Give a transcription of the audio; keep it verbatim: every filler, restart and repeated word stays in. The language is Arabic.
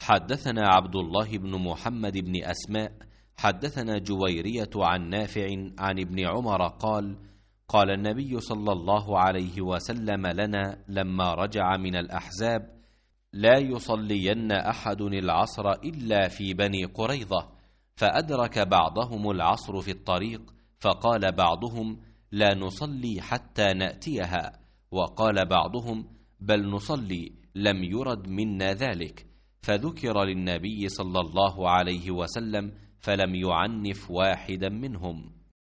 حدثنا عبد الله بن محمد بن أسماء حدثنا جويرية عن نافع عن ابن عمر قال: قال النبي صلى الله عليه وسلم لنا لما رجع من الأحزاب: لا يصلين أحد العصر إلا في بني قريظة. فأدرك بعضهم العصر في الطريق، فقال بعضهم: لا نصلي حتى نأتيها، وقال بعضهم: بل نصلي، لم يرد منا ذلك. فذكر للنبي صلى الله عليه وسلم فلم يعنف واحدا منهم.